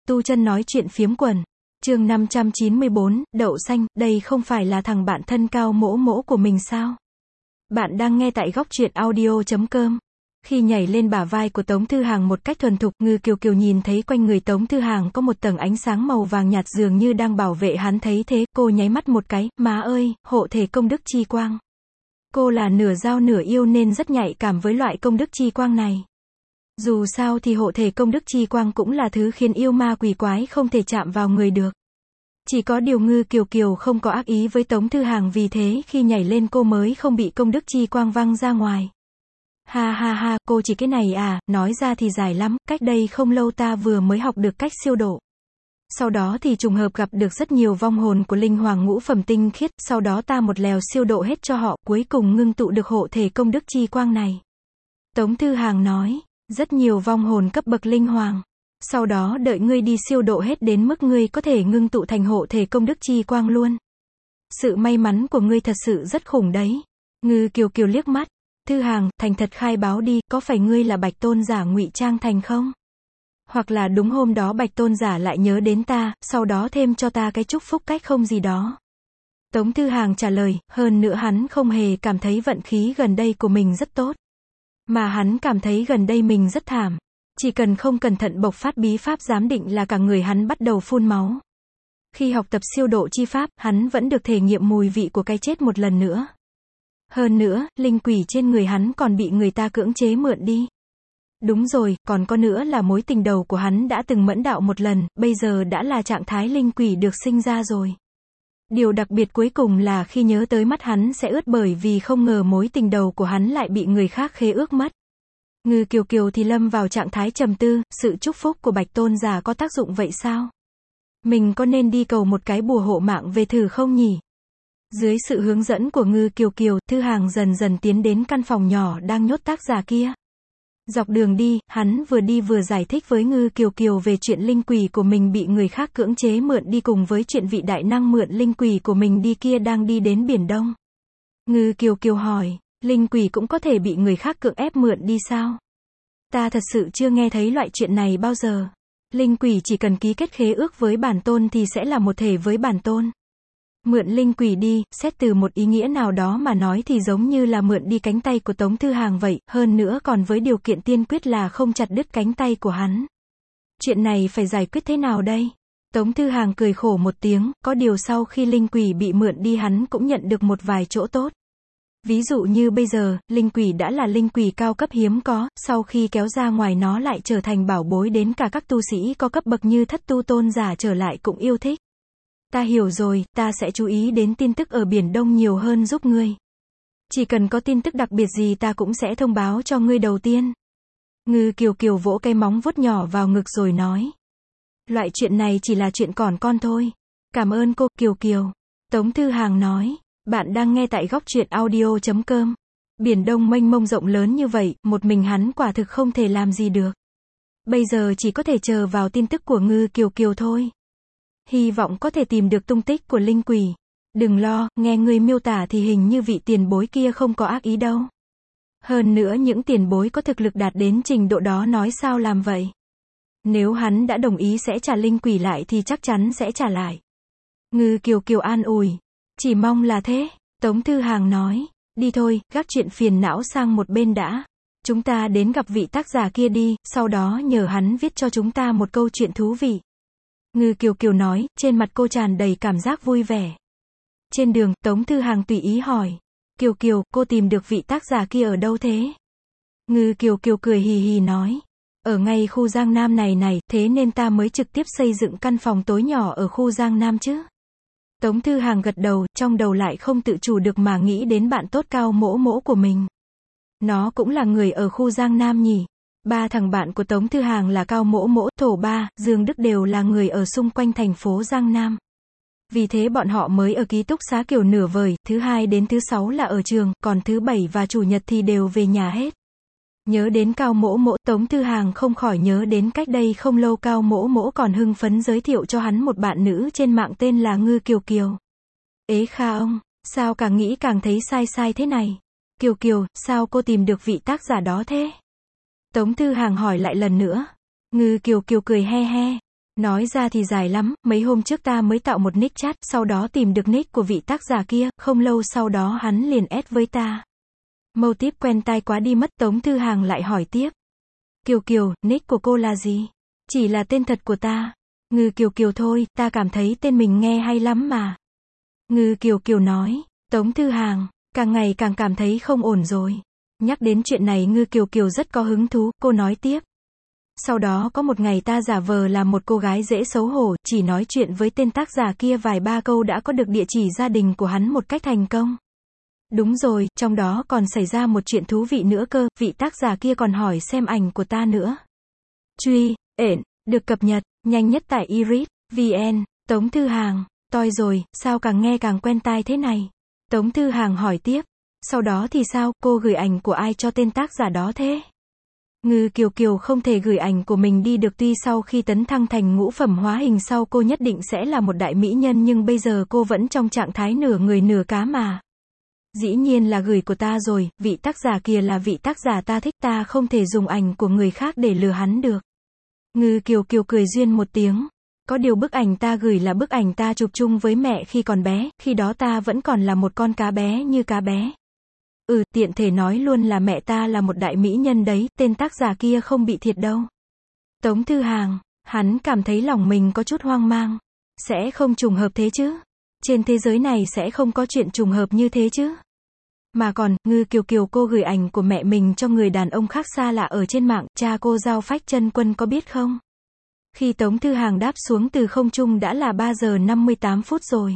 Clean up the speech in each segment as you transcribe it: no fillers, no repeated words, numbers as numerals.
Tu chân nói chuyện phiếm quần. Chương 594, đậu xanh, đây không phải là thằng bạn thân cao mỗ mỗ của mình sao? Bạn đang nghe tại góc truyện audio.com. Khi nhảy lên bả vai của Tống Thư Hàng một cách thuần thục, Ngư Kiều Kiều nhìn thấy quanh người Tống Thư Hàng có một tầng ánh sáng màu vàng nhạt dường như đang bảo vệ hắn, thấy thế, cô nháy mắt một cái, má ơi, hộ thể công đức chi quang. Cô là nửa dao nửa yêu nên rất nhạy cảm với loại công đức chi quang này. Dù sao thì hộ thể công đức chi quang cũng là thứ khiến yêu ma quỷ quái không thể chạm vào người được. Chỉ có điều Ngư Kiều Kiều không có ác ý với Tống Thư Hàng, vì thế khi nhảy lên cô mới không bị công đức chi quang văng ra ngoài. Ha ha ha, cô chỉ cái này à, nói ra thì dài lắm, cách đây không lâu ta vừa mới học được cách siêu độ. Sau đó thì trùng hợp gặp được rất nhiều vong hồn của linh hoàng ngũ phẩm tinh khiết, sau đó ta một lèo siêu độ hết cho họ, cuối cùng ngưng tụ được hộ thể công đức chi quang này. Tống Thư Hàng nói, rất nhiều vong hồn cấp bậc linh hoàng. Sau đó đợi ngươi đi siêu độ hết đến mức ngươi có thể ngưng tụ thành hộ thể công đức chi quang luôn. Sự may mắn của ngươi thật sự rất khủng đấy. Ngư Kiều Kiều liếc mắt. Thư Hàng, thành thật khai báo đi, có phải ngươi là Bạch Tôn giả ngụy trang thành không? Hoặc là đúng hôm đó Bạch Tôn giả lại nhớ đến ta, sau đó thêm cho ta cái chúc phúc cách không gì đó. Tống Thư Hàng trả lời, hơn nữa hắn không hề cảm thấy vận khí gần đây của mình rất tốt. Mà hắn cảm thấy gần đây mình rất thảm. Chỉ cần không cẩn thận bộc phát bí pháp giám định là cả người hắn bắt đầu phun máu. Khi học tập siêu độ chi pháp, hắn vẫn được thể nghiệm mùi vị của cái chết một lần nữa. Hơn nữa, linh quỷ trên người hắn còn bị người ta cưỡng chế mượn đi. Đúng rồi, còn có nữa là mối tình đầu của hắn đã từng mẫn đạo một lần, bây giờ đã là trạng thái linh quỷ được sinh ra rồi. Điều đặc biệt cuối cùng là khi nhớ tới mắt hắn sẽ ướt, bởi vì không ngờ mối tình đầu của hắn lại bị người khác khế ước mất. Ngư Kiều Kiều thì lâm vào trạng thái trầm tư, sự chúc phúc của Bạch Tôn giả có tác dụng vậy sao? Mình có nên đi cầu một cái bùa hộ mạng về thử không nhỉ? Dưới sự hướng dẫn của Ngư Kiều Kiều, Thư Hàng dần dần tiến đến căn phòng nhỏ đang nhốt tác giả kia. Dọc đường đi, hắn vừa đi vừa giải thích với Ngư Kiều Kiều về chuyện linh quỷ của mình bị người khác cưỡng chế mượn đi, cùng với chuyện vị đại năng mượn linh quỷ của mình đi kia đang đi đến Biển Đông. Ngư Kiều Kiều hỏi, linh quỷ cũng có thể bị người khác cưỡng ép mượn đi sao? Ta thật sự chưa nghe thấy loại chuyện này bao giờ. Linh quỷ chỉ cần ký kết khế ước với bản tôn thì sẽ là một thể với bản tôn. Mượn linh quỷ đi, xét từ một ý nghĩa nào đó mà nói thì giống như là mượn đi cánh tay của Tống Thư Hàng vậy, hơn nữa còn với điều kiện tiên quyết là không chặt đứt cánh tay của hắn. Chuyện này phải giải quyết thế nào đây? Tống Thư Hàng cười khổ một tiếng, có điều sau khi linh quỷ bị mượn đi hắn cũng nhận được một vài chỗ tốt. Ví dụ như bây giờ, linh quỷ đã là linh quỷ cao cấp hiếm có, sau khi kéo ra ngoài nó lại trở thành bảo bối, đến cả các tu sĩ có cấp bậc như Thất Tu Tôn giả trở lại cũng yêu thích. Ta hiểu rồi, ta sẽ chú ý đến tin tức ở Biển Đông nhiều hơn giúp ngươi. Chỉ cần có tin tức đặc biệt gì ta cũng sẽ thông báo cho ngươi đầu tiên. Ngư Kiều Kiều vỗ cái móng vuốt nhỏ vào ngực rồi nói. Loại chuyện này chỉ là chuyện còn con thôi. Cảm ơn cô, Kiều Kiều. Tống Thư Hàng nói. Bạn đang nghe tại góc truyện audio.com. Biển Đông mênh mông rộng lớn như vậy, một mình hắn quả thực không thể làm gì được. Bây giờ chỉ có thể chờ vào tin tức của Ngư Kiều Kiều thôi. Hy vọng có thể tìm được tung tích của linh quỷ. Đừng lo, nghe ngươi miêu tả thì hình như vị tiền bối kia không có ác ý đâu. Hơn nữa những tiền bối có thực lực đạt đến trình độ đó nói sao làm vậy. Nếu hắn đã đồng ý sẽ trả linh quỷ lại thì chắc chắn sẽ trả lại. Ngư Kiều Kiều an ủi. Chỉ mong là thế. Tống Thư Hàng nói. Đi thôi, gác chuyện phiền não sang một bên đã. Chúng ta đến gặp vị tác giả kia đi, sau đó nhờ hắn viết cho chúng ta một câu chuyện thú vị. Ngư Kiều Kiều nói, trên mặt cô tràn đầy cảm giác vui vẻ. Trên đường, Tống Thư Hàng tùy ý hỏi. Kiều Kiều, cô tìm được vị tác giả kia ở đâu thế? Ngư Kiều Kiều cười hì hì nói. Ở ngay khu Giang Nam này, thế nên ta mới trực tiếp xây dựng căn phòng tối nhỏ ở khu Giang Nam chứ. Tống Thư Hàng gật đầu, trong đầu lại không tự chủ được mà nghĩ đến bạn tốt cao mỗ mỗ của mình. Nó cũng là người ở khu Giang Nam nhỉ? Ba thằng bạn của Tống Thư Hàng là Cao Mỗ Mỗ, Thổ Ba, Dương Đức đều là người ở xung quanh thành phố Giang Nam. Vì thế bọn họ mới ở ký túc xá kiểu nửa vời, thứ hai đến thứ sáu là ở trường, còn thứ bảy và chủ nhật thì đều về nhà hết. Nhớ đến Cao Mỗ Mỗ, Tống Thư Hàng không khỏi nhớ đến cách đây không lâu Cao Mỗ Mỗ còn hưng phấn giới thiệu cho hắn một bạn nữ trên mạng tên là Ngư Kiều Kiều. Ế kha ông, sao càng nghĩ càng thấy sai sai thế này? Kiều Kiều, sao cô tìm được vị tác giả đó thế? Tống Thư Hàng hỏi lại lần nữa. Ngư Kiều Kiều cười he he. Nói ra thì dài lắm, mấy hôm trước ta mới tạo một nick chat, sau đó tìm được nick của vị tác giả kia, không lâu sau đó hắn liền add với ta. Mâu típ quen tai quá đi mất. Tống Thư Hàng lại hỏi tiếp. Kiều Kiều, nick của cô là gì? Chỉ là tên thật của ta. Ngư Kiều Kiều thôi, ta cảm thấy tên mình nghe hay lắm mà. Ngư Kiều Kiều nói. Tống Thư Hàng, càng ngày càng cảm thấy không ổn rồi. Nhắc đến chuyện này Ngư Kiều Kiều rất có hứng thú, cô nói tiếp. Sau đó có một ngày ta giả vờ là một cô gái dễ xấu hổ, chỉ nói chuyện với tên tác giả kia vài ba câu đã có được địa chỉ gia đình của hắn một cách thành công. Đúng rồi, trong đó còn xảy ra một chuyện thú vị nữa cơ, vị tác giả kia còn hỏi xem ảnh của ta nữa. Truy, ện, được cập nhật, nhanh nhất tại iris.vn. Tống Thư Hàng, toi rồi, sao càng nghe càng quen tai thế này? Tống Thư Hàng hỏi tiếp. Sau đó thì sao, cô gửi ảnh của ai cho tên tác giả đó thế? Ngư Kiều Kiều không thể gửi ảnh của mình đi được, tuy sau khi tấn thăng thành ngũ phẩm hóa hình sau cô nhất định sẽ là một đại mỹ nhân nhưng bây giờ cô vẫn trong trạng thái nửa người nửa cá mà. Dĩ nhiên là gửi của ta rồi, vị tác giả kia là vị tác giả ta thích, ta không thể dùng ảnh của người khác để lừa hắn được. Ngư Kiều Kiều cười duyên một tiếng. Có điều bức ảnh ta gửi là bức ảnh ta chụp chung với mẹ khi còn bé, khi đó ta vẫn còn là một con cá bé như cá bé. Tiện thể nói luôn là mẹ ta là một đại mỹ nhân đấy, tên tác giả kia không bị thiệt đâu. Tống Thư Hàng, hắn cảm thấy lòng mình có chút hoang mang. Sẽ không trùng hợp thế chứ? Trên thế giới này sẽ không có chuyện trùng hợp như thế chứ? Mà còn, Ngư Kiều Kiều cô gửi ảnh của mẹ mình cho người đàn ông khác xa lạ ở trên mạng, cha cô Giao Phách Chân Quân có biết không? Khi Tống Thư Hàng đáp xuống từ không trung đã là 3 giờ 58 phút rồi.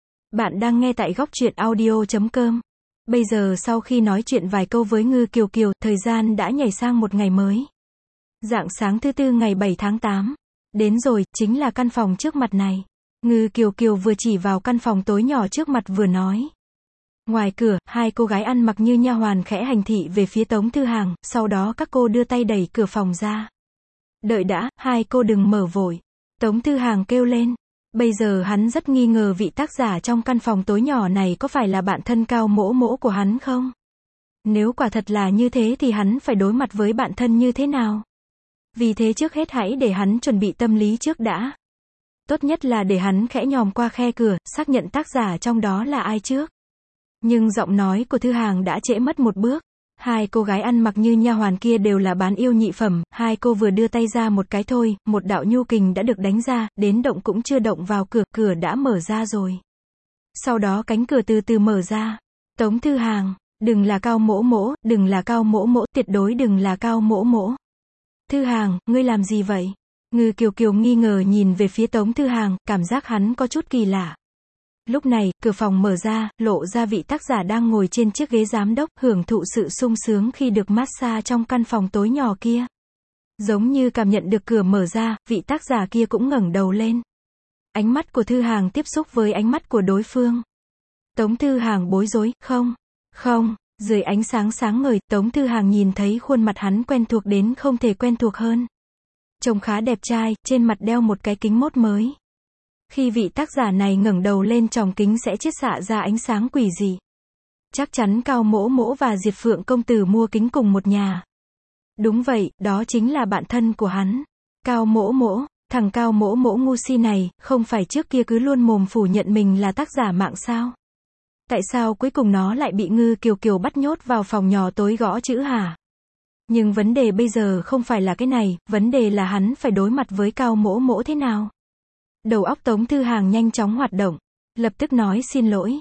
Bạn đang nghe tại góc truyện audio.com. Bây giờ sau khi nói chuyện vài câu với Ngư Kiều Kiều, thời gian đã nhảy sang một ngày mới. Rạng sáng thứ Tư ngày 7 tháng 8. Đến rồi, chính là căn phòng trước mặt này. Ngư Kiều Kiều vừa chỉ vào căn phòng tối nhỏ trước mặt vừa nói. Ngoài cửa, hai cô gái ăn mặc như nha hoàn khẽ hành thị về phía Tống Thư Hàng, sau đó các cô đưa tay đẩy cửa phòng ra. Đợi đã, hai cô đừng mở vội. Tống Thư Hàng kêu lên. Bây giờ hắn rất nghi ngờ vị tác giả trong căn phòng tối nhỏ này có phải là bạn thân Cao Mỗ Mỗ của hắn không? Nếu quả thật là như thế thì hắn phải đối mặt với bạn thân như thế nào? Vì thế trước hết hãy để hắn chuẩn bị tâm lý trước đã. Tốt nhất là để hắn khẽ nhòm qua khe cửa, xác nhận tác giả trong đó là ai trước. Nhưng giọng nói của Thư Hàng đã trễ mất một bước. Hai cô gái ăn mặc như nha hoàn kia đều là bán yêu nhị phẩm, hai cô vừa đưa tay ra một cái thôi, một đạo nhu kình đã được đánh ra, đến động cũng chưa động vào cửa, cửa đã mở ra rồi. Sau đó cánh cửa từ từ mở ra. Tống Thư Hàng, đừng là Cao Mỗ Mỗ, đừng là Cao Mỗ Mỗ, tuyệt đối đừng là Cao Mỗ Mỗ. Thư Hàng, ngươi làm gì vậy? Ngư Kiều Kiều nghi ngờ nhìn về phía Tống Thư Hàng, cảm giác hắn có chút kỳ lạ. Lúc này, cửa phòng mở ra, lộ ra vị tác giả đang ngồi trên chiếc ghế giám đốc, hưởng thụ sự sung sướng khi được massage trong căn phòng tối nhỏ kia. Giống như cảm nhận được cửa mở ra, vị tác giả kia cũng ngẩng đầu lên. Ánh mắt của Thư Hàng tiếp xúc với ánh mắt của đối phương. Tống Thư Hàng bối rối, không, dưới ánh sáng sáng ngời, Tống Thư Hàng nhìn thấy khuôn mặt hắn quen thuộc đến không thể quen thuộc hơn. Trông khá đẹp trai, trên mặt đeo một cái kính mốt mới. Khi vị tác giả này ngẩng đầu lên tròng kính sẽ chiết xạ ra ánh sáng quỷ dị. Chắc chắn Cao Mỗ Mỗ và Diệt Phượng công tử mua kính cùng một nhà. Đúng vậy, đó chính là bạn thân của hắn. Cao Mỗ Mỗ, thằng Cao Mỗ Mỗ ngu si này, không phải trước kia cứ luôn mồm phủ nhận mình là tác giả mạng sao? Tại sao cuối cùng nó lại bị Ngư Kiều Kiều bắt nhốt vào phòng nhỏ tối gõ chữ hả? Nhưng vấn đề bây giờ không phải là cái này, vấn đề là hắn phải đối mặt với Cao Mỗ Mỗ thế nào? Đầu óc Tống Thư Hàng nhanh chóng hoạt động, lập tức nói xin lỗi.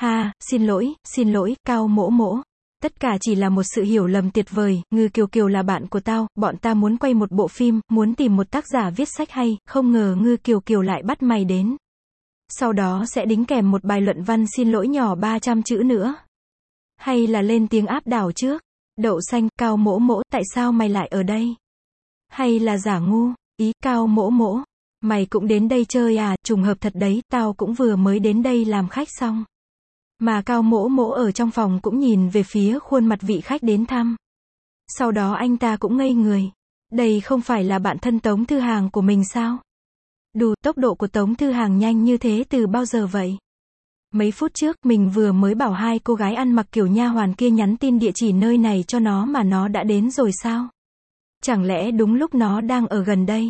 Xin lỗi, Cao Mỗ Mỗ. Tất cả chỉ là một sự hiểu lầm tuyệt vời, Ngư Kiều Kiều là bạn của tao, bọn ta muốn quay một bộ phim, muốn tìm một tác giả viết sách hay, không ngờ Ngư Kiều Kiều lại bắt mày đến. Sau đó sẽ đính kèm một bài luận văn xin lỗi nhỏ 300 chữ nữa. Hay là lên tiếng áp đảo trước. Đậu xanh, Cao Mỗ Mỗ, tại sao mày lại ở đây? Hay là giả ngu, Cao Mỗ Mỗ. Mày cũng đến đây chơi à, trùng hợp thật đấy, tao cũng vừa mới đến đây làm khách xong. Mà Cao Mỗ Mỗ ở trong phòng cũng nhìn về phía khuôn mặt vị khách đến thăm. Sau đó anh ta cũng ngây người. Đây không phải là bạn thân Tống Thư Hàng của mình sao? Tốc độ của Tống Thư Hàng nhanh như thế từ bao giờ vậy? Mấy phút trước, mình vừa mới bảo hai cô gái ăn mặc kiểu nha hoàn kia nhắn tin địa chỉ nơi này cho nó mà nó đã đến rồi sao? Chẳng lẽ đúng lúc nó đang ở gần đây?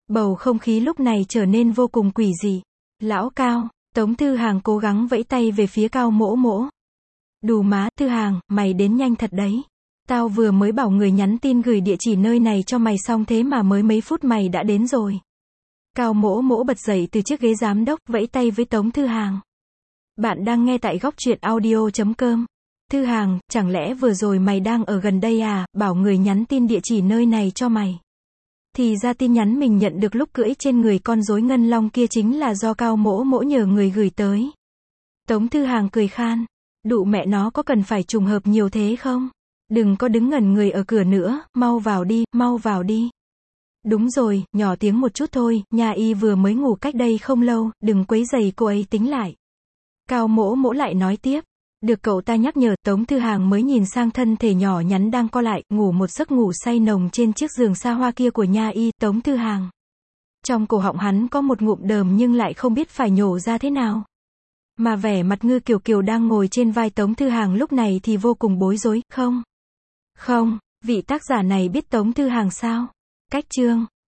Bầu không khí lúc này trở nên vô cùng quỷ dị. Lão Cao, Tống Thư Hàng cố gắng vẫy tay về phía Cao Mỗ Mỗ. Đù má, Thư Hàng, mày đến nhanh thật đấy. Tao vừa mới bảo người nhắn tin gửi địa chỉ nơi này cho mày xong thế mà mới mấy phút mày đã đến rồi. Cao Mỗ Mỗ bật dậy từ chiếc ghế giám đốc, vẫy tay với Tống Thư Hàng. Bạn đang nghe tại góc truyện audio.com. Thư Hàng, chẳng lẽ vừa rồi mày đang ở gần đây à, bảo người nhắn tin địa chỉ nơi này cho mày. Thì ra tin nhắn mình nhận được lúc cưỡi trên người con rối ngân long kia chính là do Cao Mỗ Mỗ nhờ người gửi tới. Tống Thư Hàng cười khan. Đụ mẹ nó, có cần phải trùng hợp nhiều thế không? Đừng có đứng ngẩn người ở cửa nữa, mau vào đi, mau vào đi. Đúng rồi, nhỏ tiếng một chút thôi, Nha Y vừa mới ngủ cách đây không lâu, đừng quấy rầy cô ấy tính lại. Cao Mỗ Mỗ lại nói tiếp. Được cậu ta nhắc nhở, Tống Thư Hàng mới nhìn sang thân thể nhỏ nhắn đang co lại, ngủ một giấc ngủ say nồng trên chiếc giường xa hoa kia của Nha Y. Tống Thư Hàng. Trong cổ họng hắn có một ngụm đờm nhưng lại không biết phải nhổ ra thế nào. Mà vẻ mặt Ngư Kiều Kiều đang ngồi trên vai Tống Thư Hàng lúc này thì vô cùng bối rối. Không, vị tác giả này biết Tống Thư Hàng sao? Cách chương